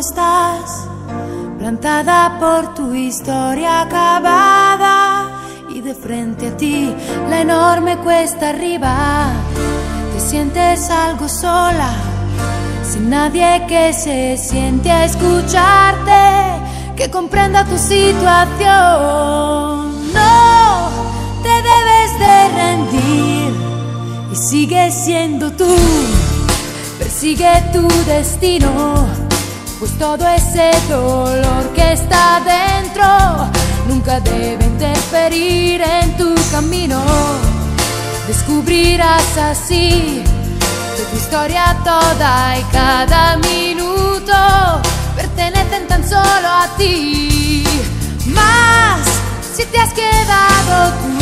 estás, plantada por tu historia acabada, y de frente a ti la enorme cuesta arriba. Te sientes algo sola, sin nadie que se siente a escucharte, que comprenda tu situación. No te debes de rendir y sigue siendo tú. Persigue tu destino, pues todo ese dolor que está dentro nunca debe interferir en tu camino. Descubrirás así que tu historia toda y cada minuto pertenecen tan solo a ti. Más si te has quedado tú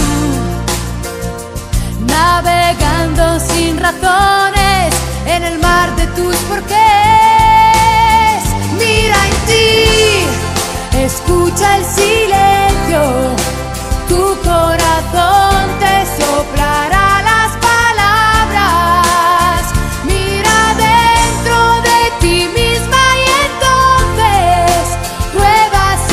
navegando sin razones en el mar de tus porqués. Mira en ti, escucha el silencio, tu corazón te soplará las palabras. Mira dentro de ti misma y entonces prueba si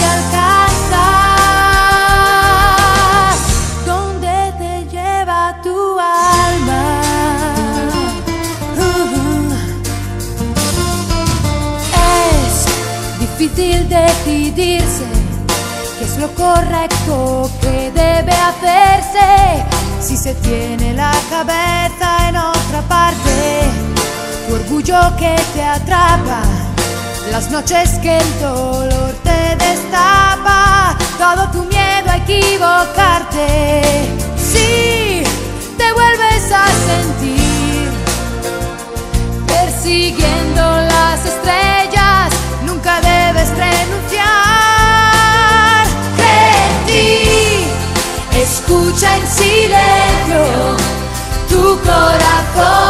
alcanzas donde te lleva tu alma. Difícil decidirse qué es lo correcto que debe hacerse si se tiene la cabeza en otra parte. Tu orgullo que te atrapa, las noches que el dolor te destapa, todo tu miedo a equivocarte. Si te vuelves a sentir persiguiendo las estrellas, nunca debes renunciar. Cree en ti, escucha en silencio, tu corazón